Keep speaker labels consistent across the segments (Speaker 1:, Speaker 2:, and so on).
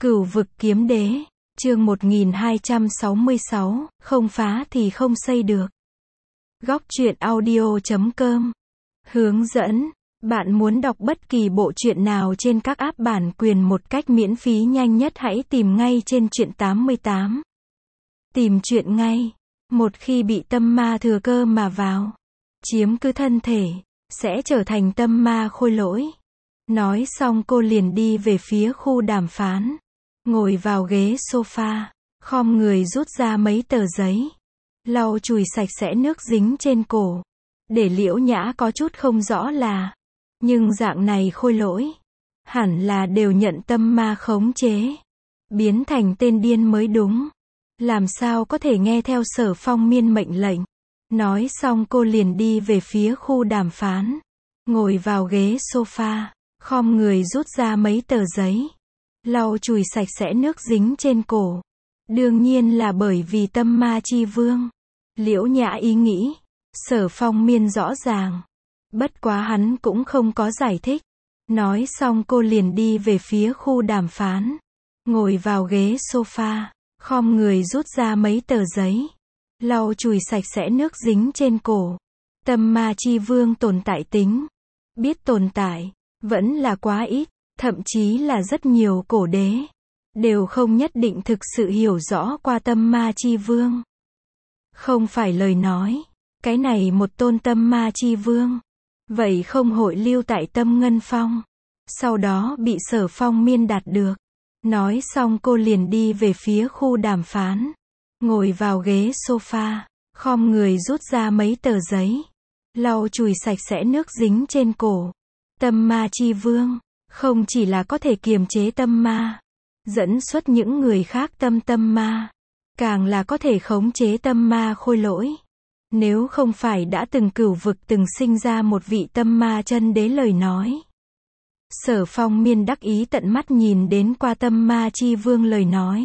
Speaker 1: Cửu vực kiếm đế, chương 1266, không phá thì không xây được. Góc truyện audio.com. Hướng dẫn, bạn muốn đọc bất kỳ bộ truyện nào trên các app bản quyền một cách miễn phí nhanh nhất hãy tìm ngay trên truyện 88. Tìm truyện ngay. Một khi bị tâm ma thừa cơ mà vào, chiếm cứ thân thể, sẽ trở thành tâm ma khôi lỗi. Nói xong cô liền đi về phía khu đàm phán. Ngồi vào ghế sofa, khom người rút ra mấy tờ giấy, lau chùi sạch sẽ nước dính trên cổ. Để Liễu Nhã có chút không rõ là, nhưng dạng này khôi lỗi, hẳn là đều nhận tâm ma khống chế, biến thành tên điên mới đúng. Làm sao có thể nghe theo Sở Phong Miên mệnh lệnh. Nói xong cô liền đi về phía khu đàm phán. Ngồi vào ghế sofa, khom người rút ra mấy tờ giấy, lau chùi sạch sẽ nước dính trên cổ. Đương nhiên là bởi vì tâm ma chi vương. Liễu Nhã ý nghĩ, Sở Phong Miên rõ ràng. Bất quá hắn cũng không có giải thích. Nói xong cô liền đi về phía khu đàm phán. Ngồi vào ghế sofa, khom người rút ra mấy tờ giấy, lau chùi sạch sẽ nước dính trên cổ. Tâm ma chi vương tồn tại tính, biết tồn tại, vẫn là quá ít. Thậm chí là rất nhiều cổ đế đều không nhất định thực sự hiểu rõ qua tâm ma chi vương. Không phải lời nói, cái này một tôn tâm ma chi vương, vậy không hội lưu tại Tâm Ngân Phong, sau đó bị Sở Phong Miên đạt được. Nói xong cô liền đi về phía khu đàm phán. Ngồi vào ghế sofa, khom người rút ra mấy tờ giấy, lau chùi sạch sẽ nước dính trên cổ. Tâm ma chi vương không chỉ là có thể kiềm chế tâm ma, dẫn xuất những người khác tâm ma, càng là có thể khống chế tâm ma khôi lỗi. Nếu không phải đã từng cửu vực từng sinh ra một vị tâm ma chân đế lời nói. Sở Phong Miên đắc ý tận mắt nhìn đến qua tâm ma chi vương lời nói.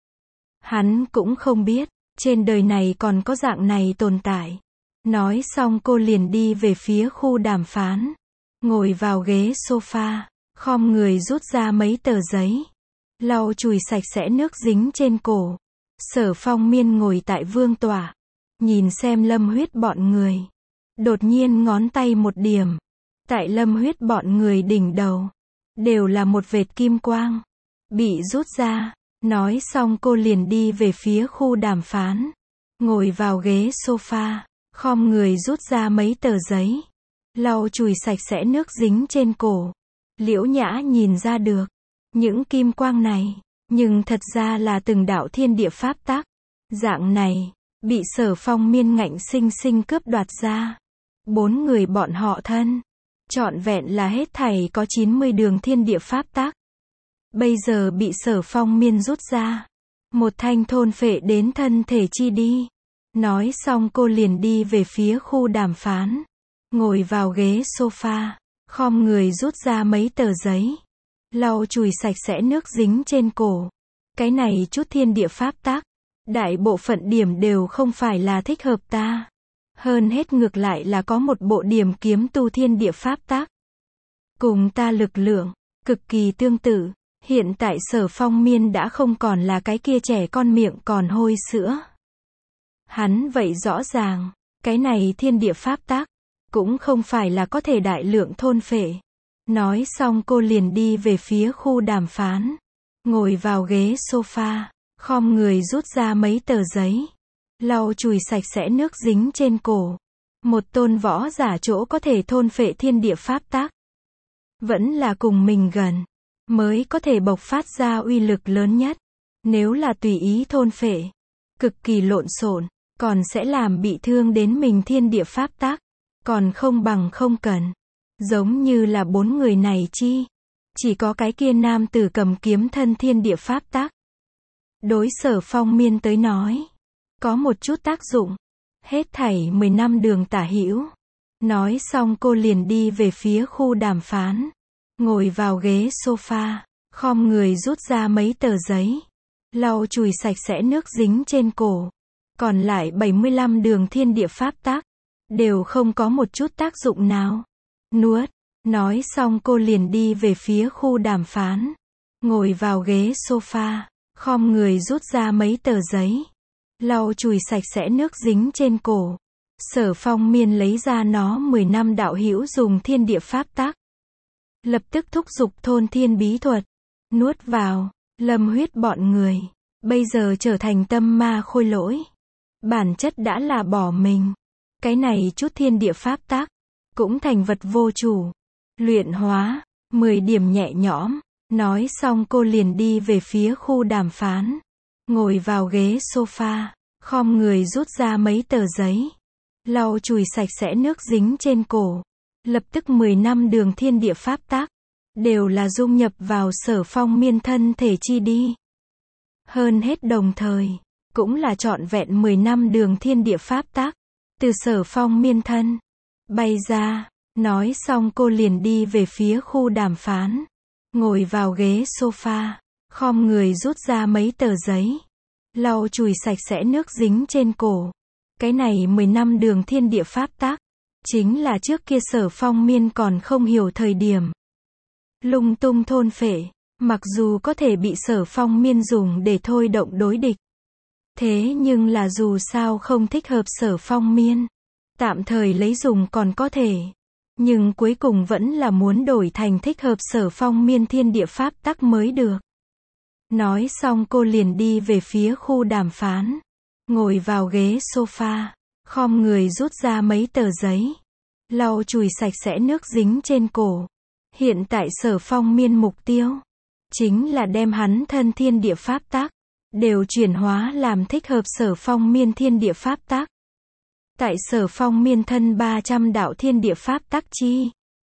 Speaker 1: Hắn cũng không biết, trên đời này còn có dạng này tồn tại. Nói xong cô liền đi về phía khu đàm phán. Ngồi vào ghế sofa, khom người rút ra mấy tờ giấy, lau chùi sạch sẽ nước dính trên cổ. Sở Phong Miên ngồi tại vương tọa, nhìn xem Lâm Huyết bọn người. Đột nhiên ngón tay một điểm, tại Lâm Huyết bọn người đỉnh đầu, đều là một vệt kim quang, bị rút ra. Nói xong cô liền đi về phía khu đàm phán. Ngồi vào ghế sofa, khom người rút ra mấy tờ giấy, lau chùi sạch sẽ nước dính trên cổ. Liễu Nhã nhìn ra được, những kim quang này, nhưng thật ra là từng đạo thiên địa pháp tắc. Dạng này, bị Sở Phong Miên ngạnh sinh sinh cướp đoạt ra. 4 người bọn họ thân, trọn vẹn là hết thảy có 90 đường thiên địa pháp tắc. Bây giờ bị Sở Phong Miên rút ra. Một thanh thôn phệ đến thân thể chi đi. Nói xong cô liền đi về phía khu đàm phán. Ngồi vào ghế sofa, khom người rút ra mấy tờ giấy, lau chùi sạch sẽ nước dính trên cổ. Cái này chút thiên địa pháp tắc, đại bộ phận điểm đều không phải là thích hợp ta. Hơn hết ngược lại là có một bộ điểm kiếm tu thiên địa pháp tắc, cùng ta lực lượng cực kỳ tương tự. Hiện tại Sở Phong Miên đã không còn là cái kia trẻ con miệng còn hôi sữa. Hắn vậy rõ ràng, cái này thiên địa pháp tắc cũng không phải là có thể đại lượng thôn phệ. Nói xong cô liền đi về phía khu đàm phán. Ngồi vào ghế sofa, khom người rút ra mấy tờ giấy, lau chùi sạch sẽ nước dính trên cổ. Một tôn võ giả chỗ có thể thôn phệ thiên địa pháp tắc, vẫn là cùng mình gần, mới có thể bộc phát ra uy lực lớn nhất. Nếu là tùy ý thôn phệ, cực kỳ lộn xộn, còn sẽ làm bị thương đến mình thiên địa pháp tắc. Còn không bằng không cần. Giống như là 4 người này chi, chỉ có cái kia nam tử cầm kiếm thân thiên địa pháp tắc. Đối Sở Phong Miên tới nói, có một chút tác dụng. Hết thảy 10 năm đường tả hữu. Nói xong cô liền đi về phía khu đàm phán. Ngồi vào ghế sofa, khom người rút ra mấy tờ giấy, lau chùi sạch sẽ nước dính trên cổ. Còn lại 75 đường thiên địa pháp tắc, đều không có một chút tác dụng nào. Nuốt. Nói xong cô liền đi về phía khu đàm phán. ngồi vào ghế sofa, khom người rút ra mấy tờ giấy, lau chùi sạch sẽ nước dính trên cổ. Sở Phong Miên lấy ra nó 10 năm đạo hữu dùng thiên địa pháp tắc. Lập tức thúc giục thôn thiên bí thuật, nuốt vào, Lâm Huyết bọn người, bây giờ trở thành tâm ma khôi lỗi. Bản chất đã là bỏ mình. Cái này chút thiên địa pháp tắc, cũng thành vật vô chủ. Luyện hóa, 10 điểm nhẹ nhõm. Nói xong cô liền đi về phía khu đàm phán. Ngồi vào ghế sofa, khom người rút ra mấy tờ giấy, lau chùi sạch sẽ nước dính trên cổ. Lập tức 10 năm đường thiên địa pháp tắc, đều là dung nhập vào Sở Phong Miên thân thể chi đi. Hơn hết đồng thời, cũng là trọn vẹn 10 năm đường thiên địa pháp tắc, từ Sở Phong Miên thân, bay ra. Nói xong cô liền đi về phía khu đàm phán. Ngồi vào ghế sofa, khom người rút ra mấy tờ giấy, lau chùi sạch sẽ nước dính trên cổ. Cái này 10 năm đường thiên địa pháp tắc, chính là trước kia Sở Phong Miên còn không hiểu thời điểm. Lung tung thôn phệ, mặc dù có thể bị Sở Phong Miên dùng để thôi động đối địch. Thế nhưng là dù sao không thích hợp Sở Phong Miên, tạm thời lấy dùng còn có thể. Nhưng cuối cùng vẫn là muốn đổi thành thích hợp Sở Phong Miên thiên địa pháp tắc mới được. Nói xong cô liền đi về phía khu đàm phán. Ngồi vào ghế sofa, khom người rút ra mấy tờ giấy, lau chùi sạch sẽ nước dính trên cổ. Hiện tại Sở Phong Miên mục tiêu, chính là đem hắn thân thiên địa pháp tắc, đều chuyển hóa làm thích hợp Sở Phong Miên thiên địa pháp tắc. Tại Sở Phong Miên thân 300 đạo thiên địa pháp tắc chi,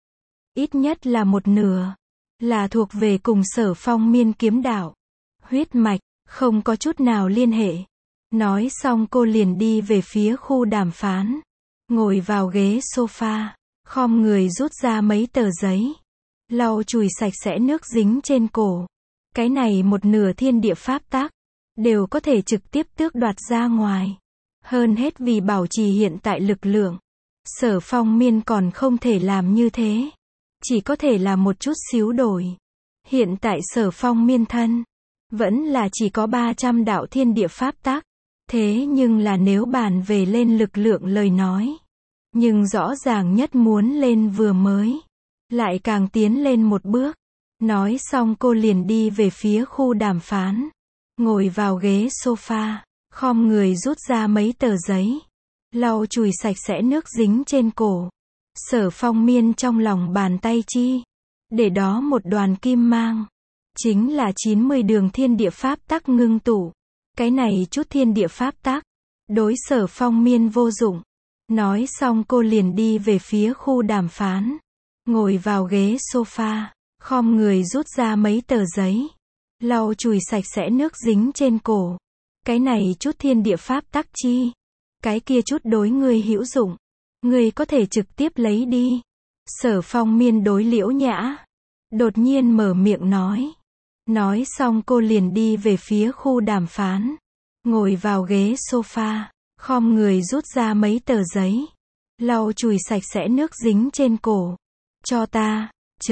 Speaker 1: ít nhất là một nửa, là thuộc về cùng Sở Phong Miên kiếm đạo. Huyết mạch, không có chút nào liên hệ. Nói xong cô liền đi về phía khu đàm phán. Ngồi vào ghế sofa, khom người rút ra mấy tờ giấy, lau chùi sạch sẽ nước dính trên cổ. Cái này một nửa thiên địa pháp tắc, đều có thể trực tiếp tước đoạt ra ngoài. Hơn hết vì bảo trì hiện tại lực lượng, Sở Phong Miên còn không thể làm như thế. Chỉ có thể là một chút xíu đổi. Hiện tại Sở Phong Miên thân, vẫn là chỉ có 300 đạo thiên địa pháp tắc. Thế nhưng là nếu bàn về lên lực lượng lời nói, nhưng rõ ràng nhất muốn lên vừa mới, lại càng tiến lên một bước. Nói xong cô liền đi về phía khu đàm phán. Ngồi vào ghế sofa, khom người rút ra mấy tờ giấy, lau chùi sạch sẽ nước dính trên cổ. Sở Phong Miên trong lòng bàn tay chi, để đó một đoàn kim mang, chính là 90 đường thiên địa pháp tắc ngưng tụ. Cái này chút thiên địa pháp tắc, đối Sở Phong Miên vô dụng. Nói xong cô liền đi về phía khu đàm phán. Ngồi vào ghế sofa, khom người rút ra mấy tờ giấy, lau chùi sạch sẽ nước dính trên cổ. Cái này chút thiên địa pháp tắc chi, cái kia chút đối người hữu dụng, người có thể trực tiếp lấy đi. Sở Phong Miên đối Liễu Nhã, đột nhiên mở miệng nói. Nói xong cô liền đi về phía khu đàm phán. Ngồi vào ghế sofa, khom người rút ra mấy tờ giấy, lau chùi sạch sẽ nước dính trên cổ. Cho ta,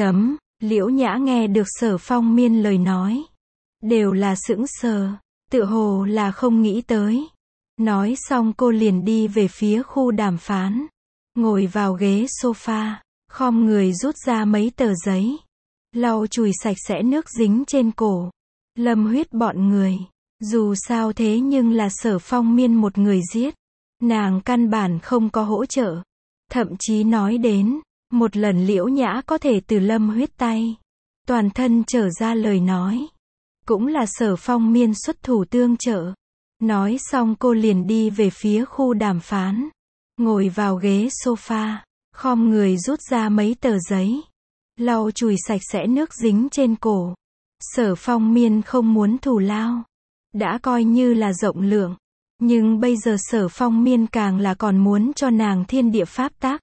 Speaker 1: Liễu Nhã nghe được Sở Phong Miên lời nói, đều là sững sờ, tựa hồ là không nghĩ tới. Nói xong cô liền đi về phía khu đàm phán. Ngồi vào ghế sofa, khom người rút ra mấy tờ giấy, lau chùi sạch sẽ nước dính trên cổ. Lâm Huyết bọn người, dù sao thế nhưng là Sở Phong Miên một người giết, nàng căn bản không có hỗ trợ. Thậm chí nói đến, một lần Liễu Nhã có thể từ Lâm Huyết tay, toàn thân trở ra lời nói, cũng là Sở Phong Miên xuất thủ tương trợ. Nói xong cô liền đi về phía khu đàm phán. Ngồi vào ghế sofa, khom người rút ra mấy tờ giấy, lau chùi sạch sẽ nước dính trên cổ. Sở Phong Miên không muốn thù lao, đã coi như là rộng lượng, nhưng bây giờ Sở Phong Miên càng là còn muốn cho nàng thiên địa pháp tắc.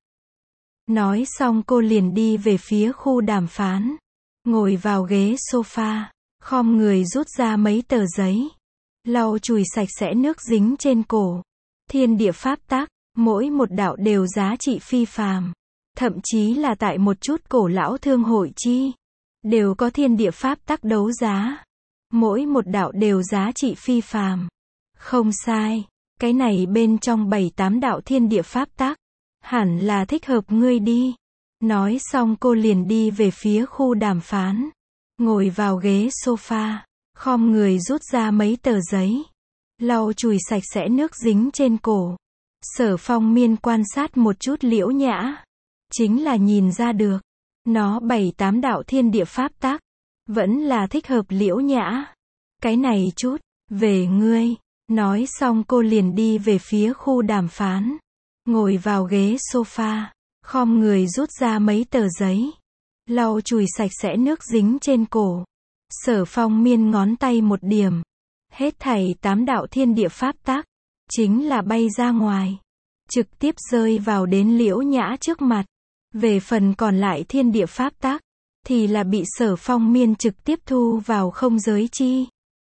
Speaker 1: Nói xong cô liền đi về phía khu đàm phán. Ngồi vào ghế sofa, khom người rút ra mấy tờ giấy, lau chùi sạch sẽ nước dính trên cổ. Thiên địa pháp tắc, mỗi một đạo đều giá trị phi phàm, thậm chí là tại một chút cổ lão thương hội chi, đều có thiên địa pháp tắc đấu giá. Mỗi một đạo đều giá trị phi phàm. Không sai, cái này bên trong 7-8 đạo thiên địa pháp tắc, hẳn là thích hợp ngươi đi. Nói xong cô liền đi về phía khu đàm phán. Ngồi vào ghế sofa, khom người rút ra mấy tờ giấy, lau chùi sạch sẽ nước dính trên cổ. Sở Phong Miên quan sát một chút Liễu Nhã, chính là nhìn ra được, nó 7-8 đạo thiên địa pháp tắc, vẫn là thích hợp Liễu Nhã. Cái này chút, về ngươi. Nói xong cô liền đi về phía khu đàm phán. Ngồi vào ghế sofa, khom người rút ra mấy tờ giấy, lau chùi sạch sẽ nước dính trên cổ. Sở Phong Miên ngón tay một điểm, hết thảy 8 đạo thiên địa pháp tắc, chính là bay ra ngoài, trực tiếp rơi vào đến Liễu Nhã trước mặt. Về phần còn lại thiên địa pháp tắc, thì là bị Sở Phong Miên trực tiếp thu vào không giới chi.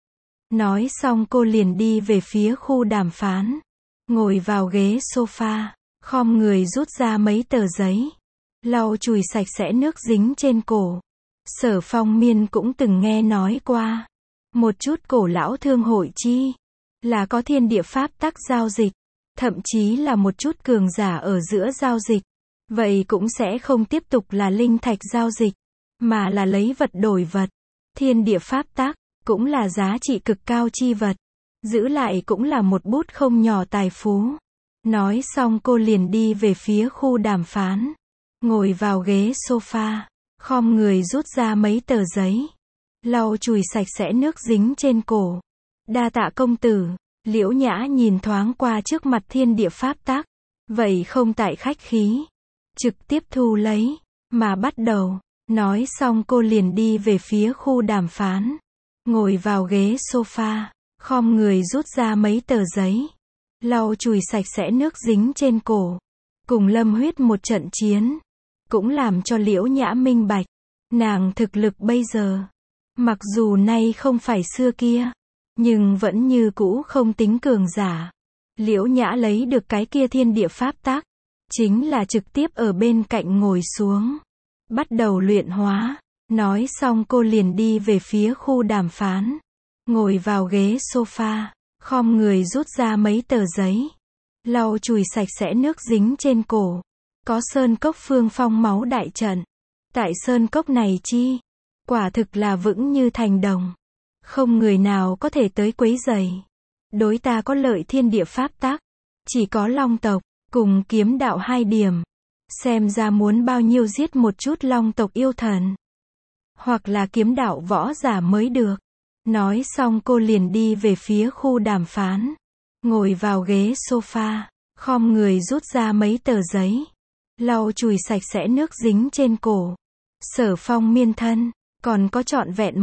Speaker 1: Nói xong cô liền đi về phía khu đàm phán. Ngồi vào ghế sofa, khom người rút ra mấy tờ giấy, lau chùi sạch sẽ nước dính trên cổ. Sở Phong Miên cũng từng nghe nói qua, một chút cổ lão thương hội chi, là có thiên địa pháp tắc giao dịch, thậm chí là một chút cường giả ở giữa giao dịch. Vậy cũng sẽ không tiếp tục là linh thạch giao dịch, mà là lấy vật đổi vật. Thiên địa pháp tắc, cũng là giá trị cực cao chi vật. Giữ lại cũng là một bút không nhỏ tài phú. Nói xong cô liền đi về phía khu đàm phán. Ngồi vào ghế sofa, khom người rút ra mấy tờ giấy, lau chùi sạch sẽ nước dính trên cổ. Đa tạ công tử. Liễu Nhã nhìn thoáng qua trước mặt thiên địa pháp tắc, vậy không tại khách khí, trực tiếp thu lấy, mà bắt đầu. Nói xong cô liền đi về phía khu đàm phán. Ngồi vào ghế sofa, khom người rút ra mấy tờ giấy, lau chùi sạch sẽ nước dính trên cổ. Cùng Lâm Huyết một trận chiến, cũng làm cho Liễu Nhã minh bạch, nàng thực lực bây giờ, mặc dù nay không phải xưa kia, nhưng vẫn như cũ không tính cường giả. Liễu Nhã lấy được cái kia thiên địa pháp tắc, chính là trực tiếp ở bên cạnh ngồi xuống, bắt đầu luyện hóa. Nói xong cô liền đi về phía khu đàm phán. Ngồi vào ghế sofa, khom người rút ra mấy tờ giấy, lau chùi sạch sẽ nước dính trên cổ. Có Sơn Cốc Phương Phong máu đại trận. Tại Sơn Cốc này chi, quả thực là vững như thành đồng, không người nào có thể tới quấy rầy. Đối ta có lợi thiên địa pháp tắc, chỉ có Long tộc cùng Kiếm đạo 2 điểm. Xem ra muốn bao nhiêu giết một chút Long tộc yêu thần, hoặc là Kiếm đạo võ giả mới được. Nói xong cô liền đi về phía khu đàm phán. Ngồi vào ghế sofa, khom người rút ra mấy tờ giấy, lau chùi sạch sẽ nước dính trên cổ. Sở Phong Miên thân, còn có trọn vẹn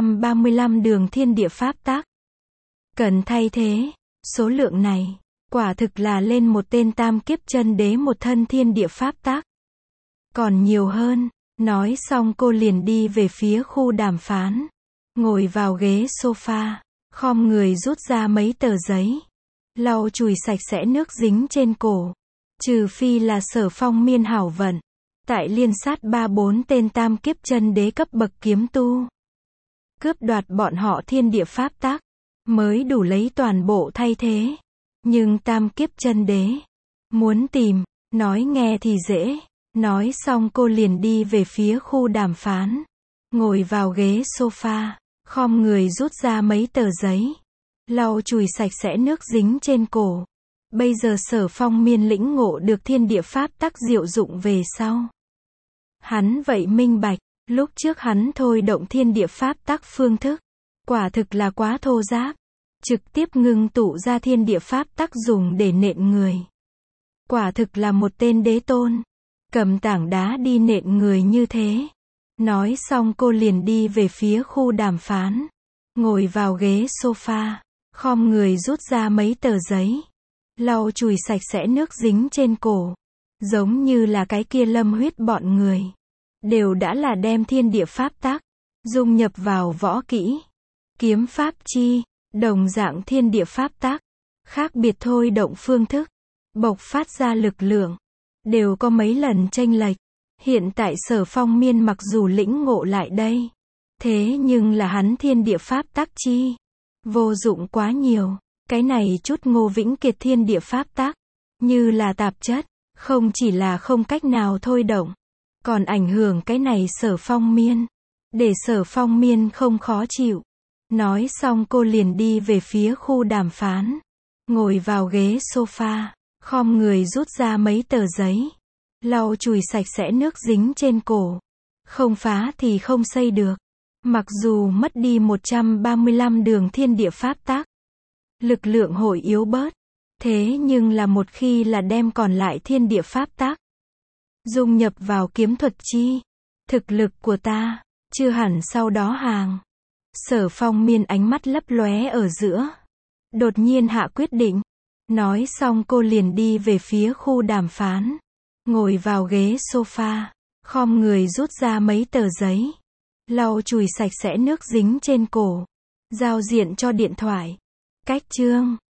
Speaker 1: 135 đường thiên địa pháp tắc. Cần thay thế, số lượng này, quả thực là lên một tên tam kiếp chân đế một thân thiên địa pháp tắc. Còn nhiều hơn. Nói xong cô liền đi về phía khu đàm phán. Ngồi vào ghế sofa, khom người rút ra mấy tờ giấy, lau chùi sạch sẽ nước dính trên cổ. Trừ phi là Sở Phong Miên hảo vận, tại liên sát 3-4 tên tam kiếp chân đế cấp bậc kiếm tu, cướp đoạt bọn họ thiên địa pháp tắc, mới đủ lấy toàn bộ thay thế. Nhưng tam kiếp chân đế, muốn tìm, nói nghe thì dễ. Nói xong cô liền đi về phía khu đàm phán. Ngồi vào ghế sofa, khom người rút ra mấy tờ giấy, lau chùi sạch sẽ nước dính trên cổ. Bây giờ Sở Phong Miên lĩnh ngộ được thiên địa pháp tắc diệu dụng về sau, hắn vậy minh bạch, lúc trước hắn thôi động thiên địa pháp tắc phương thức, quả thực là quá thô giáp, trực tiếp ngưng tụ ra thiên địa pháp tắc dùng để nện người. Quả thực là một tên đế tôn, cầm tảng đá đi nện người như thế. Nói xong cô liền đi về phía khu đàm phán. Ngồi vào ghế sofa, khom người rút ra mấy tờ giấy, lau chùi sạch sẽ nước dính trên cổ. Giống như là cái kia Lâm Huyết bọn người, đều đã là đem thiên địa pháp tắc dung nhập vào võ kỹ, kiếm pháp chi. Đồng dạng thiên địa pháp tắc, khác biệt thôi động phương thức, bộc phát ra lực lượng, đều có mấy lần chênh lệch. Hiện tại Sở Phong Miên mặc dù lĩnh ngộ lại đây, thế nhưng là hắn thiên địa pháp tắc chi vô dụng quá nhiều. Cái này chút Ngô Vĩnh Kiệt thiên địa pháp tắc, như là tạp chất, không chỉ là không cách nào thôi động, còn ảnh hưởng cái này Sở Phong Miên, để Sở Phong Miên không khó chịu. Nói xong cô liền đi về phía khu đàm phán, ngồi vào ghế sofa, khom người rút ra mấy tờ giấy, lau chùi sạch sẽ nước dính trên cổ. Không phá thì không xây được. Mặc dù mất đi 135 đường thiên địa pháp tắc, lực lượng hội yếu bớt, thế nhưng là một khi là đem còn lại thiên địa pháp tắc dung nhập vào kiếm thuật chi, thực lực của ta chưa hẳn sau đó hàng. Sở Phong Miên ánh mắt lấp lóe ở giữa, đột nhiên hạ quyết định. Nói xong cô liền đi về phía khu đàm phán, ngồi vào ghế sofa, khom người rút ra mấy tờ giấy, lau chùi sạch sẽ nước dính trên cổ, giao diện cho điện thoại. Cách chương